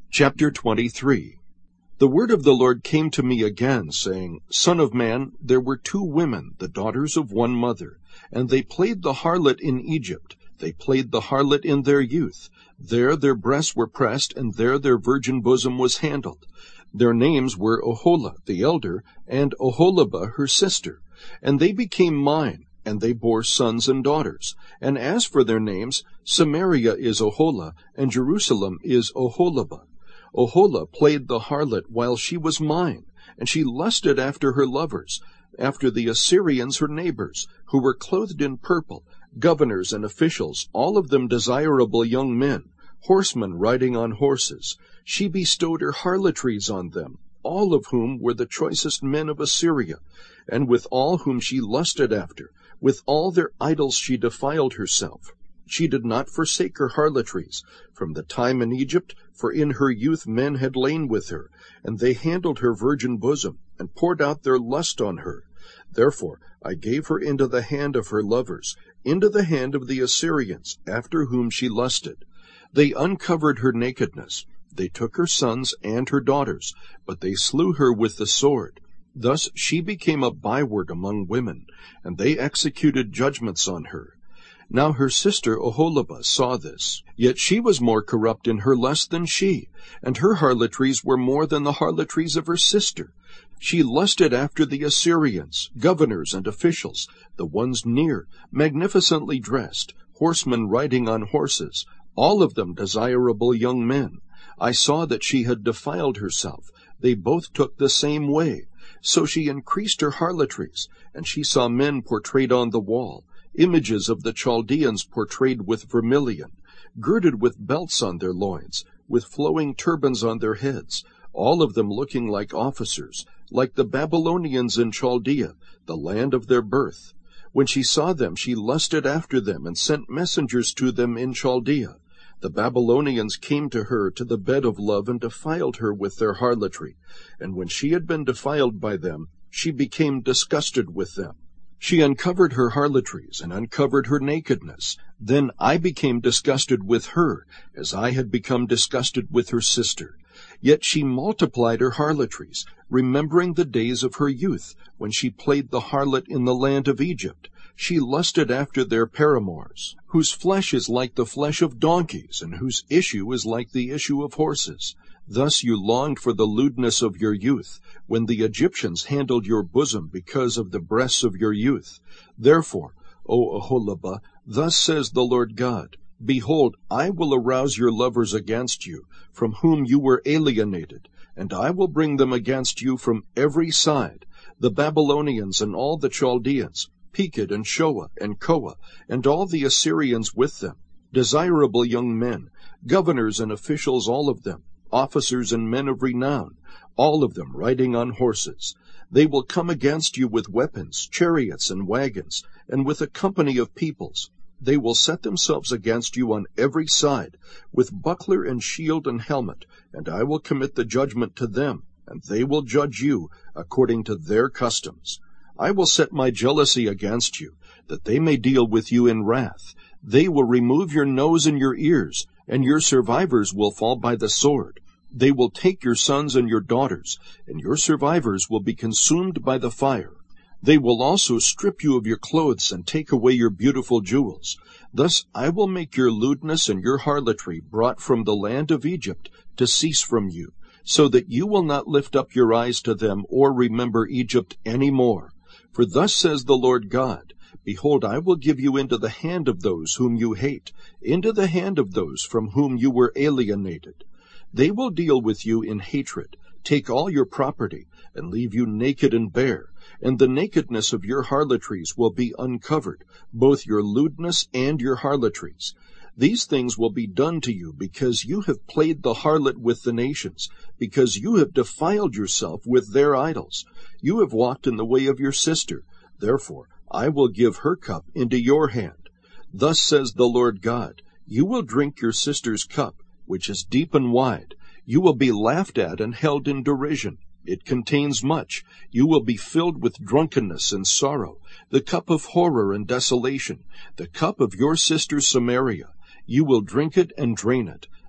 Chapter 23. The word of the Lord came to me again, saying, Son of man, there were 2 women, the daughters of one mother, and they played the harlot in Egypt. They played the harlot in their youth. There their breasts were pressed, and there their virgin bosom was handled. Their names were Oholah the elder, and Oholibah her sister. And they became mine, and they bore sons and daughters. And as for their names, Samaria is Oholah, and Jerusalem is Oholibah. Oholah played the harlot while she was mine, and she lusted after her lovers, after the Assyrians her neighbors, who were clothed in purple, governors and officials, all of them desirable young men, horsemen riding on horses. She bestowed her harlotries on them, all of whom were the choicest men of Assyria, and with all whom she lusted after, with all their idols she defiled herself. She did not forsake her harlotries from the time in Egypt, for in her youth men had lain with her, and they handled her virgin bosom, and poured out their lust on her. Therefore I gave her into the hand of her lovers, into the hand of the Assyrians, after whom she lusted. They uncovered her nakedness. They took her sons and her daughters, but they slew her with the sword. Thus she became a byword among women, and they executed judgments on her. Now her sister Oholibah saw this, yet she was more corrupt in her lust than she, and her harlotries were more than the harlotries of her sister. She lusted after the Assyrians, governors and officials, the ones near, magnificently dressed, horsemen riding on horses, all of them desirable young men. I saw that she had defiled herself. They both took the same way. So she increased her harlotries, and she saw men portrayed on the wall, images of the Chaldeans portrayed with vermilion, girded with belts on their loins, with flowing turbans on their heads, all of them looking like officers, like the Babylonians in Chaldea, the land of their birth. When she saw them, she lusted after them, and sent messengers to them in Chaldea. The Babylonians came to her to the bed of love, and defiled her with their harlotry. And when she had been defiled by them, she became disgusted with them. She uncovered her harlotries, and uncovered her nakedness. Then I became disgusted with her, as I had become disgusted with her sister. Yet she multiplied her harlotries, remembering the days of her youth, when she played the harlot in the land of Egypt. She lusted after their paramours, whose flesh is like the flesh of donkeys, and whose issue is like the issue of horses. Thus you longed for the lewdness of your youth, when the Egyptians handled your bosom because of the breasts of your youth. Therefore, O Oholibah, thus says the Lord God, Behold, I will arouse your lovers against you, from whom you were alienated, and I will bring them against you from every side, the Babylonians and all the Chaldeans, Pekod and Shoah and Koah, and all the Assyrians with them, desirable young men, governors and officials all of them, officers and men of renown, all of them riding on horses. They will come against you with weapons, chariots and wagons, and with a company of peoples. They will set themselves against you on every side, with buckler and shield and helmet, and I will commit the judgment to them, and they will judge you according to their customs. I will set my jealousy against you, that they may deal with you in wrath. They will remove your nose and your ears, and your survivors will fall by the sword. They will take your sons and your daughters, and your survivors will be consumed by the fire. They will also strip you of your clothes and take away your beautiful jewels. Thus I will make your lewdness and your harlotry brought from the land of Egypt to cease from you, so that you will not lift up your eyes to them or remember Egypt any more. For thus says the Lord God, Behold, I will give you into the hand of those whom you hate, into the hand of those from whom you were alienated. They will deal with you in hatred, take all your property, and leave you naked and bare, and the nakedness of your harlotries will be uncovered, both your lewdness and your harlotries. These things will be done to you because you have played the harlot with the nations, because you have defiled yourself with their idols. You have walked in the way of your sister. Therefore I will give her cup into your hand. Thus says the Lord God, You will drink your sister's cup, which is deep and wide. You will be laughed at and held in derision. It contains much. You will be filled with drunkenness and sorrow, the cup of horror and desolation, the cup of your sister Samaria. You will drink it and drain it.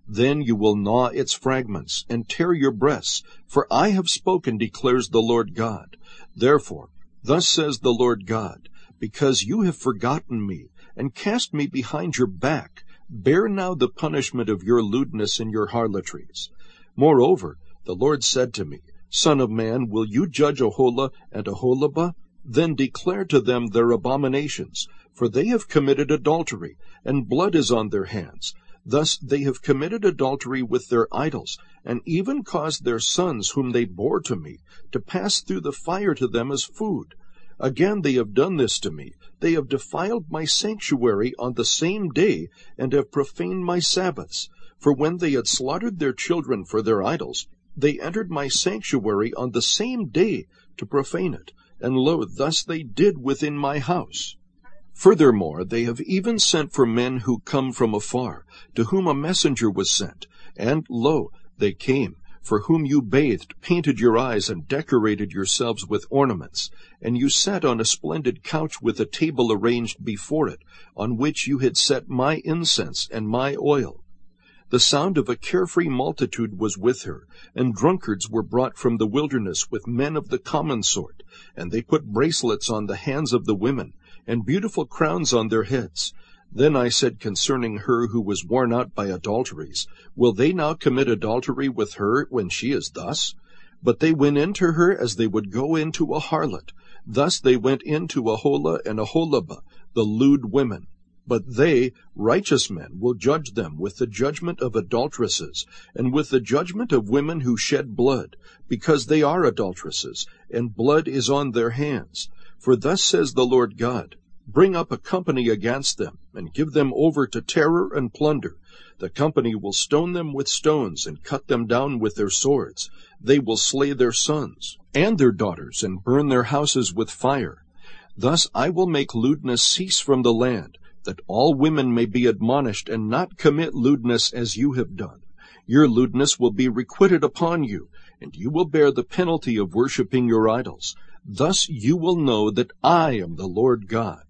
Then you will gnaw its fragments, and tear your breasts, for I have spoken, declares the Lord God. Therefore, thus says the Lord God, because you have forgotten me, and cast me behind your back, bear now the punishment of your lewdness and your harlotries. Moreover, the Lord said to me, Son of man, will you judge Aholah and Aholibah? Then declare to them their abominations, for they have committed adultery, and blood is on their hands. Thus they have committed adultery with their idols, and even caused their sons whom they bore to me to pass through the fire to them as food. Again they have done this to me. They have defiled my sanctuary on the same day, and have profaned my Sabbaths. For when they had slaughtered their children for their idols, they entered my sanctuary on the same day to profane it. And lo, thus they did within my house. Furthermore, they have even sent for men who come from afar, to whom a messenger was sent. And lo, they came, for whom you bathed, painted your eyes, and decorated yourselves with ornaments. And you sat on a splendid couch with a table arranged before it, on which you had set my incense and my oil. The sound of a carefree multitude was with her, and drunkards were brought from the wilderness with men of the common sort, and they put bracelets on the hands of the women, and beautiful crowns on their heads. Then I said concerning her who was worn out by adulteries, will they now commit adultery with her when she is thus? But they went into her as they would go into a harlot. Thus they went into Aholah and Aholibah, the lewd women. But they, righteous men, will judge them with the judgment of adulteresses, and with the judgment of women who shed blood, because they are adulteresses, and blood is on their hands. For thus says the Lord God, bring up a company against them, and give them over to terror and plunder. The company will stone them with stones, and cut them down with their swords. They will slay their sons and their daughters, and burn their houses with fire. Thus I will make lewdness cease from the land, that all women may be admonished and not commit lewdness as you have done. Your lewdness will be requited upon you, and you will bear the penalty of worshipping your idols. Thus you will know that I am the Lord God.